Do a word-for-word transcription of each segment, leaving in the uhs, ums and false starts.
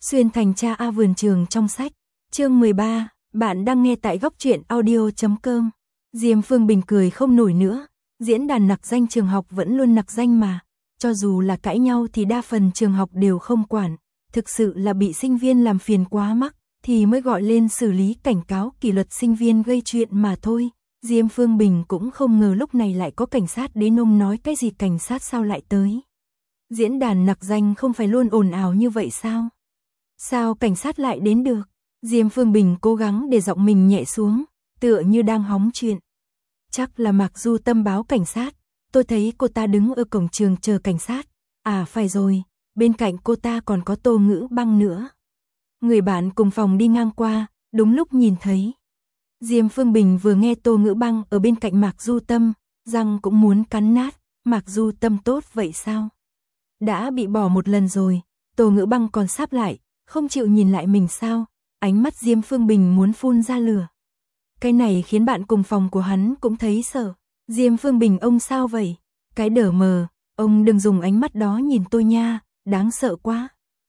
Xuyên thành cha A vườn trường trong sách. Chương mười ba, bạn đang nghe tại góc truyện audio chấm com. Diêm Phương Bình cười không nổi nữa, diễn đàn nặc danh trường học vẫn luôn nặc danh mà, cho dù là cãi nhau thì đa phần trường học đều không quản, thực sự là bị sinh viên làm phiền quá mắc thì mới gọi lên xử lý cảnh cáo kỷ luật sinh viên gây chuyện mà thôi. Diêm Phương Bình cũng không ngờ lúc này lại có cảnh sát đến, ông nói cái gì cảnh sát sao lại tới. Diễn đàn nặc danh không phải luôn ồn ào như vậy sao? Sao cảnh sát lại đến được? Diêm Phương Bình cố gắng để giọng mình nhẹ xuống, tựa như đang hóng chuyện. Chắc là Mạc Du Tâm báo cảnh sát, tôi thấy cô ta đứng ở cổng trường chờ cảnh sát. À phải rồi, bên cạnh cô ta còn có Tô Ngữ Băng nữa. Người bạn cùng phòng đi ngang qua, đúng lúc nhìn thấy. Diêm Phương Bình vừa nghe Tô Ngữ Băng ở bên cạnh Mạc Du Tâm, răng cũng muốn cắn nát. Mạc Du Tâm tốt vậy sao? Đã bị bỏ một lần rồi, Tô Ngữ Băng còn sáp lại, không chịu nhìn lại mình sao? Ánh mắt Diêm Phương Bình muốn phun ra lửa. Cái này khiến bạn cùng phòng của hắn cũng thấy sợ. Diêm Phương Bình ông sao vậy? Cái đờ mờ, ông đừng dùng ánh mắt đó nhìn tôi nha, đáng sợ quá.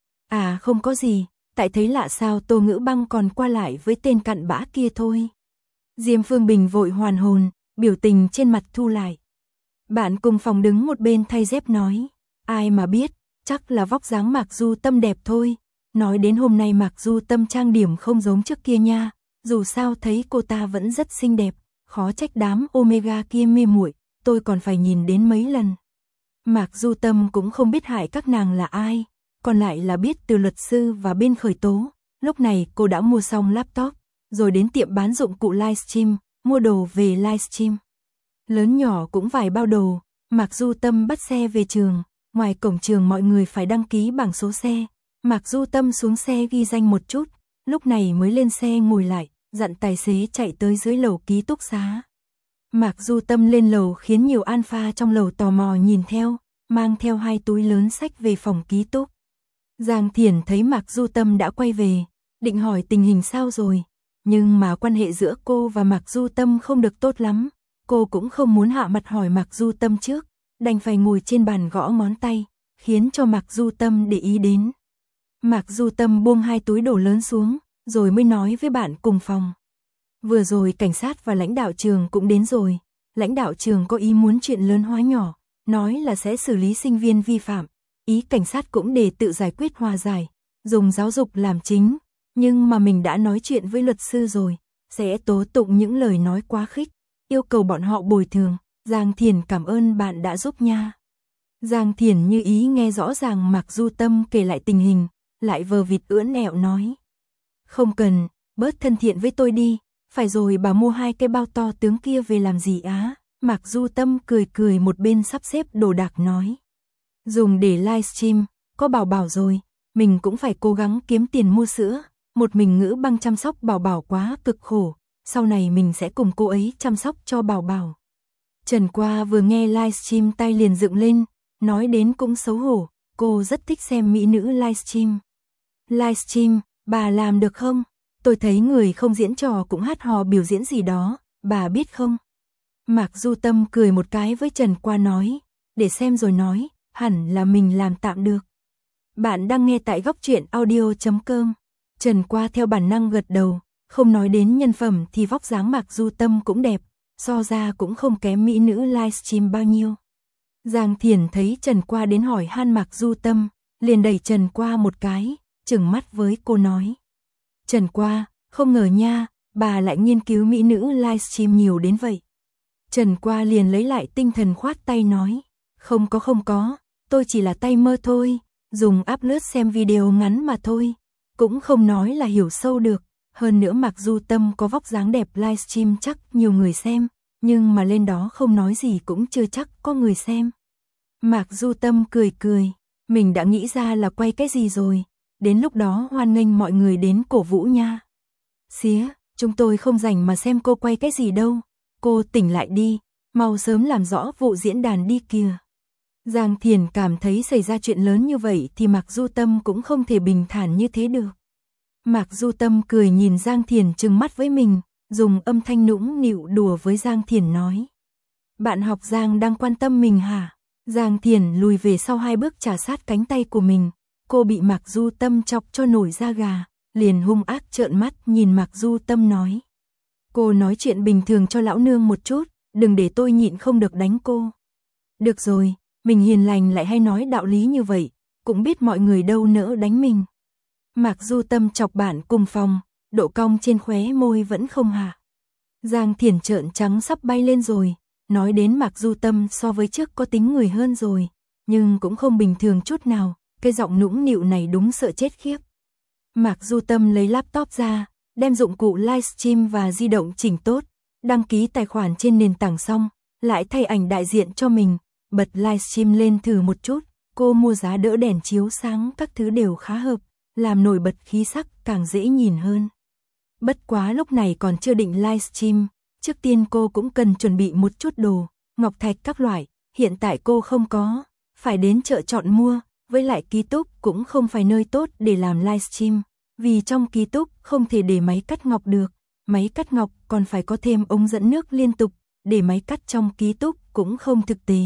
À không có gì, tại thấy lạ sao Tô Ngữ Băng còn qua lại với tên cặn bã kia thôi. Diêm Phương Bình vội hoàn hồn, biểu tình trên mặt thu lại. Bạn cùng phòng đứng một bên thay dép nói, ai mà biết, chắc là vóc dáng Mạc Du Tâm đẹp thôi. Nói đến hôm nay Mạc Du Tâm trang điểm không giống trước kia nha, dù sao thấy cô ta vẫn rất xinh đẹp, khó trách đám Omega kia mê muội, tôi còn phải nhìn đến mấy lần. Mạc Du Tâm cũng không biết hại các nàng là ai, còn lại là biết từ luật sư và bên khởi tố. Lúc này cô đã mua xong laptop, rồi đến tiệm bán dụng cụ livestream, mua đồ về livestream. Lớn nhỏ cũng vài bao đồ, Mạc Du Tâm bắt xe về trường, ngoài cổng trường mọi người phải đăng ký bảng số xe. Mạc Du Tâm xuống xe ghi danh một chút, lúc này mới lên xe ngồi lại, dặn tài xế chạy tới dưới lầu ký túc xá. Mạc Du Tâm lên lầu khiến nhiều alpha trong lầu tò mò nhìn theo, mang theo hai túi lớn sách về phòng ký túc. Giang Thiển thấy Mạc Du Tâm đã quay về, định hỏi tình hình sao rồi, nhưng mà quan hệ giữa cô và Mạc Du Tâm không được tốt lắm, cô cũng không muốn hạ mặt hỏi Mạc Du Tâm trước, đành phải ngồi trên bàn gõ ngón tay, khiến cho Mạc Du Tâm để ý đến. Mạc Du Tâm buông hai túi đồ lớn xuống, rồi mới nói với bạn cùng phòng. Vừa rồi cảnh sát và lãnh đạo trường cũng đến rồi, lãnh đạo trường có ý muốn chuyện lớn hóa nhỏ, nói là sẽ xử lý sinh viên vi phạm, ý cảnh sát cũng để tự giải quyết hòa giải, dùng giáo dục làm chính, nhưng mà mình đã nói chuyện với luật sư rồi, sẽ tố tụng những lời nói quá khích, yêu cầu bọn họ bồi thường. Giang Thiển cảm ơn bạn đã giúp nha. Giang Thiển như ý nghe rõ ràng Mạc Du Tâm kể lại tình hình, lại vờ vịt ưỡn ẹo nói. Không cần, bớt thân thiện với tôi đi, phải rồi bà mua hai cái bao to tướng kia về làm gì á? Mạc Du Tâm cười cười một bên sắp xếp đồ đạc nói. Dùng để livestream, có Bảo Bảo rồi, mình cũng phải cố gắng kiếm tiền mua sữa, một mình Ngữ Băng chăm sóc Bảo Bảo quá cực khổ, sau này mình sẽ cùng cô ấy chăm sóc cho Bảo Bảo. Trần Qua vừa nghe livestream tay liền dựng lên, nói đến cũng xấu hổ, cô rất thích xem mỹ nữ livestream. Livestream, bà làm được không? Tôi thấy người không diễn trò cũng hát hò biểu diễn gì đó, bà biết không? Mạc Du Tâm cười một cái với Trần Qua nói, để xem rồi nói, hẳn là mình làm tạm được. Bạn đang nghe tại góc truyện audio chấm com. Trần Qua theo bản năng gật đầu, không nói đến nhân phẩm thì vóc dáng Mạc Du Tâm cũng đẹp, so ra cũng không kém mỹ nữ livestream bao nhiêu. Giang Thiển thấy Trần Qua đến hỏi han Mạc Du Tâm, liền đẩy Trần Qua một cái, trừng mắt với cô nói. Trần Qua, không ngờ nha, bà lại nghiên cứu mỹ nữ livestream nhiều đến vậy. Trần Qua liền lấy lại tinh thần khoát tay nói, không có không có, tôi chỉ là tay mơ thôi, dùng app lướt xem video ngắn mà thôi, cũng không nói là hiểu sâu được. Hơn nữa Mạc Du Tâm có vóc dáng đẹp livestream chắc nhiều người xem, nhưng mà lên đó không nói gì cũng chưa chắc có người xem. Mạc Du Tâm cười cười, mình đã nghĩ ra là quay cái gì rồi, đến lúc đó hoan nghênh mọi người đến cổ vũ nha. Xía, chúng tôi không rảnh mà xem cô quay cái gì đâu, cô tỉnh lại đi, mau sớm làm rõ vụ diễn đàn đi kìa. Giang Thiển cảm thấy xảy ra chuyện lớn như vậy thì Mạc Du Tâm cũng không thể bình thản như thế được. Mạc Du Tâm cười nhìn Giang Thiển trừng mắt với mình, dùng âm thanh nũng nịu đùa với Giang Thiển nói. Bạn học Giang đang quan tâm mình hả? Giang Thiển lùi về sau hai bước trà sát cánh tay của mình, cô bị Mạc Du Tâm chọc cho nổi da gà, liền hung ác trợn mắt nhìn Mạc Du Tâm nói. Cô nói chuyện bình thường cho lão nương một chút, đừng để tôi nhịn không được đánh cô. Được rồi, mình hiền lành lại hay nói đạo lý như vậy, cũng biết mọi người đâu nỡ đánh mình. Mạc Du Tâm chọc bạn cùng phòng, độ cong trên khóe môi vẫn không hạ. Giang Thiển trợn trắng sắp bay lên rồi, nói đến Mạc Du Tâm so với trước có tính người hơn rồi, nhưng cũng không bình thường chút nào, cái giọng nũng nịu này đúng sợ chết khiếp. Mạc Du Tâm lấy laptop ra, đem dụng cụ livestream và di động chỉnh tốt, đăng ký tài khoản trên nền tảng xong, lại thay ảnh đại diện cho mình, bật livestream lên thử một chút, cô mua giá đỡ đèn chiếu sáng các thứ đều khá hợp, làm nổi bật khí sắc càng dễ nhìn hơn. Bất quá lúc này còn chưa định livestream, trước tiên cô cũng cần chuẩn bị một chút đồ, ngọc thạch các loại, hiện tại cô không có, phải đến chợ chọn mua, với lại ký túc cũng không phải nơi tốt để làm livestream, vì trong ký túc không thể để máy cắt ngọc được, máy cắt ngọc còn phải có thêm ống dẫn nước liên tục, để máy cắt trong ký túc cũng không thực tế.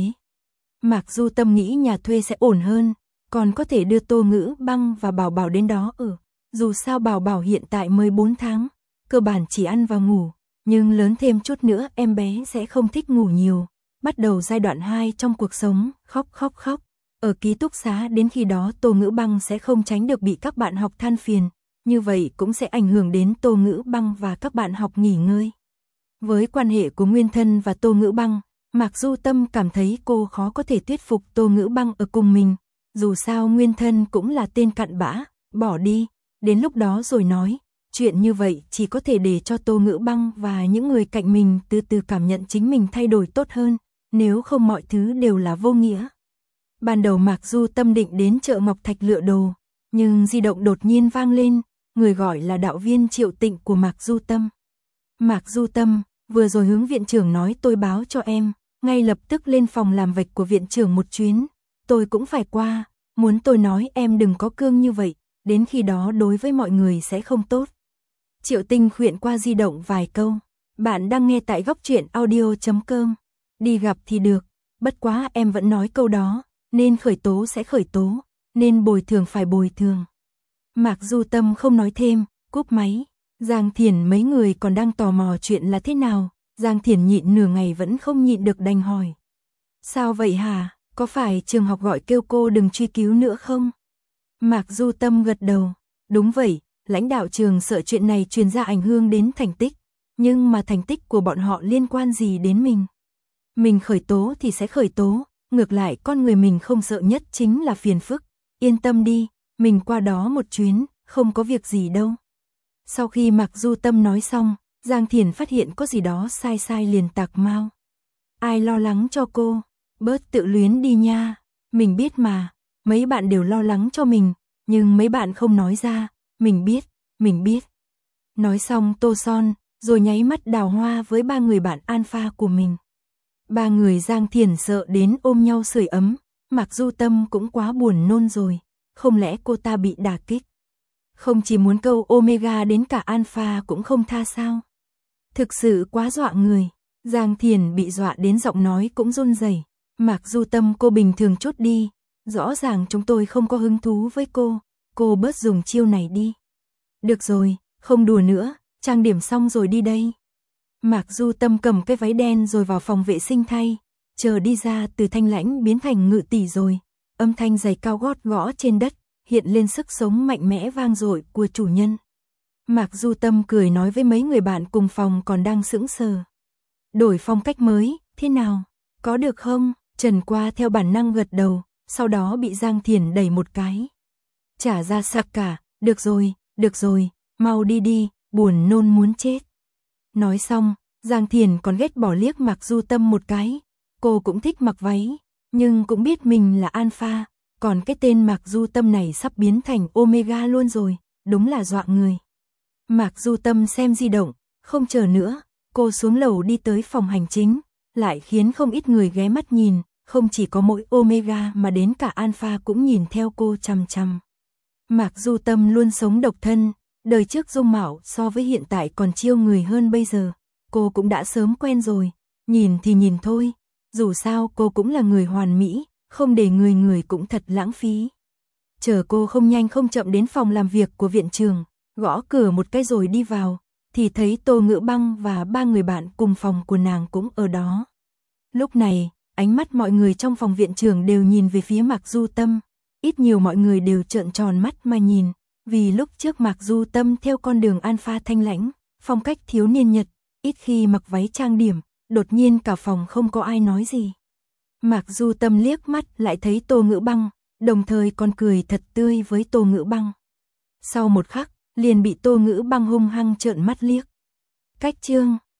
Mạc Du Tâm nghĩ nhà thuê sẽ ổn hơn, còn có thể đưa Tô Ngữ Băng và Bảo Bảo đến đó ở, dù sao Bảo Bảo hiện tại mới bốn tháng, cơ bản chỉ ăn và ngủ, nhưng lớn thêm chút nữa em bé sẽ không thích ngủ nhiều, bắt đầu giai đoạn hai trong cuộc sống, khóc khóc khóc. Ở ký túc xá đến khi đó Tô Ngữ Băng sẽ không tránh được bị các bạn học than phiền, như vậy cũng sẽ ảnh hưởng đến Tô Ngữ Băng và các bạn học nghỉ ngơi. Với quan hệ của Nguyên Thân và Tô Ngữ Băng, Mạc Du Tâm cảm thấy cô khó có thể thuyết phục Tô Ngữ Băng ở cùng mình, dù sao Nguyên Thân cũng là tên cặn bã, bỏ đi, đến lúc đó rồi nói, chuyện như vậy chỉ có thể để cho Tô Ngữ Băng và những người cạnh mình từ từ cảm nhận chính mình thay đổi tốt hơn, nếu không mọi thứ đều là vô nghĩa. Ban đầu Mạc Du Tâm định đến chợ Ngọc Thạch lựa đồ, nhưng di động đột nhiên vang lên, người gọi là đạo viên Triệu Tịnh của Mạc Du Tâm. Mạc Du Tâm, vừa rồi hướng viện trưởng nói tôi báo cho em, ngay lập tức lên phòng làm việc của viện trưởng một chuyến, tôi cũng phải qua, muốn tôi nói em đừng có cương như vậy, đến khi đó đối với mọi người sẽ không tốt. Triệu Tinh khuyên qua di động vài câu, bạn đang nghe tại góc truyện audio chấm com, đi gặp thì được, bất quá em vẫn nói câu đó, nên khởi tố sẽ khởi tố, nên bồi thường phải bồi thường. Mạc Du Tâm không nói thêm, cúp máy. Giang Thiển mấy người còn đang tò mò chuyện là thế nào, Giang Thiển nhịn nửa ngày vẫn không nhịn được đành hỏi. Sao vậy hả, có phải trường học gọi kêu cô đừng truy cứu nữa không? Mạc Du Tâm gật đầu, đúng vậy, lãnh đạo trường sợ chuyện này truyền ra ảnh hưởng đến thành tích, nhưng mà thành tích của bọn họ liên quan gì đến mình? Mình khởi tố thì sẽ khởi tố, ngược lại con người mình không sợ nhất chính là phiền phức, yên tâm đi, mình qua đó một chuyến, không có việc gì đâu. Sau khi Mạc Du Tâm nói xong, Giang Thiển phát hiện có gì đó sai sai liền tạc mau. Ai lo lắng cho cô, bớt tự luyến đi nha, mình biết mà, mấy bạn đều lo lắng cho mình, nhưng mấy bạn không nói ra, mình biết, mình biết. Nói xong tô son, rồi nháy mắt đào hoa với ba người bạn alpha của mình. Ba người Giang Thiển sợ đến ôm nhau sưởi ấm, Mạc Du Tâm cũng quá buồn nôn rồi, không lẽ cô ta bị đả kích? Không chỉ muốn câu Omega đến cả Alpha cũng không tha sao? Thực sự quá dọa người, Giang Thiển bị dọa đến giọng nói cũng run rẩy. Mạc Du Tâm cô bình thường chút đi, rõ ràng chúng tôi không có hứng thú với cô, cô bớt dùng chiêu này đi. Được rồi, không đùa nữa, trang điểm xong rồi đi đây. Mạc Du Tâm cầm cái váy đen rồi vào phòng vệ sinh thay, chờ đi ra từ thanh lãnh biến thành ngự tỷ rồi, âm thanh giày cao gót gõ trên đất, hiện lên sức sống mạnh mẽ vang dội của chủ nhân. Mạc Du Tâm cười nói với mấy người bạn cùng phòng còn đang sững sờ. Đổi phong cách mới, thế nào? Có được không? Trần Qua theo bản năng gật đầu, sau đó bị Giang Thiển đẩy một cái. Trả ra sặc cả, được rồi, được rồi, mau đi đi, buồn nôn muốn chết. Nói xong, Giang Thiển còn ghét bỏ liếc Mạc Du Tâm một cái. Cô cũng thích mặc váy, nhưng cũng biết mình là alpha, còn cái tên Mạc Du Tâm này sắp biến thành Omega luôn rồi, đúng là dọa người. Mạc Du Tâm xem di động, không chờ nữa, cô xuống lầu đi tới phòng hành chính, lại khiến không ít người ghé mắt nhìn, không chỉ có mỗi Omega mà đến cả Alpha cũng nhìn theo cô chằm chằm. Mạc Du Tâm luôn sống độc thân, đời trước dung mạo so với hiện tại còn chiêu người hơn bây giờ, cô cũng đã sớm quen rồi, nhìn thì nhìn thôi, dù sao cô cũng là người hoàn mỹ, không để người người cũng thật lãng phí. chờ cô không nhanh không chậm đến phòng làm việc của viện trưởng, gõ cửa một cái rồi đi vào, thì thấy Tô Ngữ Băng và ba người bạn cùng phòng của nàng cũng ở đó. Lúc này, ánh mắt mọi người trong phòng viện trưởng đều nhìn về phía Mạc Du Tâm, ít nhiều mọi người đều trợn tròn mắt mà nhìn, vì lúc trước Mạc Du Tâm theo con đường alpha thanh lãnh, phong cách thiếu niên Nhật, ít khi mặc váy trang điểm, đột nhiên cả phòng không có ai nói gì. Mạc Du Tâm liếc mắt lại thấy Tô Ngữ Băng, đồng thời còn cười thật tươi với Tô Ngữ Băng. Sau một khắc, liền bị Tô Ngữ Băng hung hăng trợn mắt liếc. Cách chương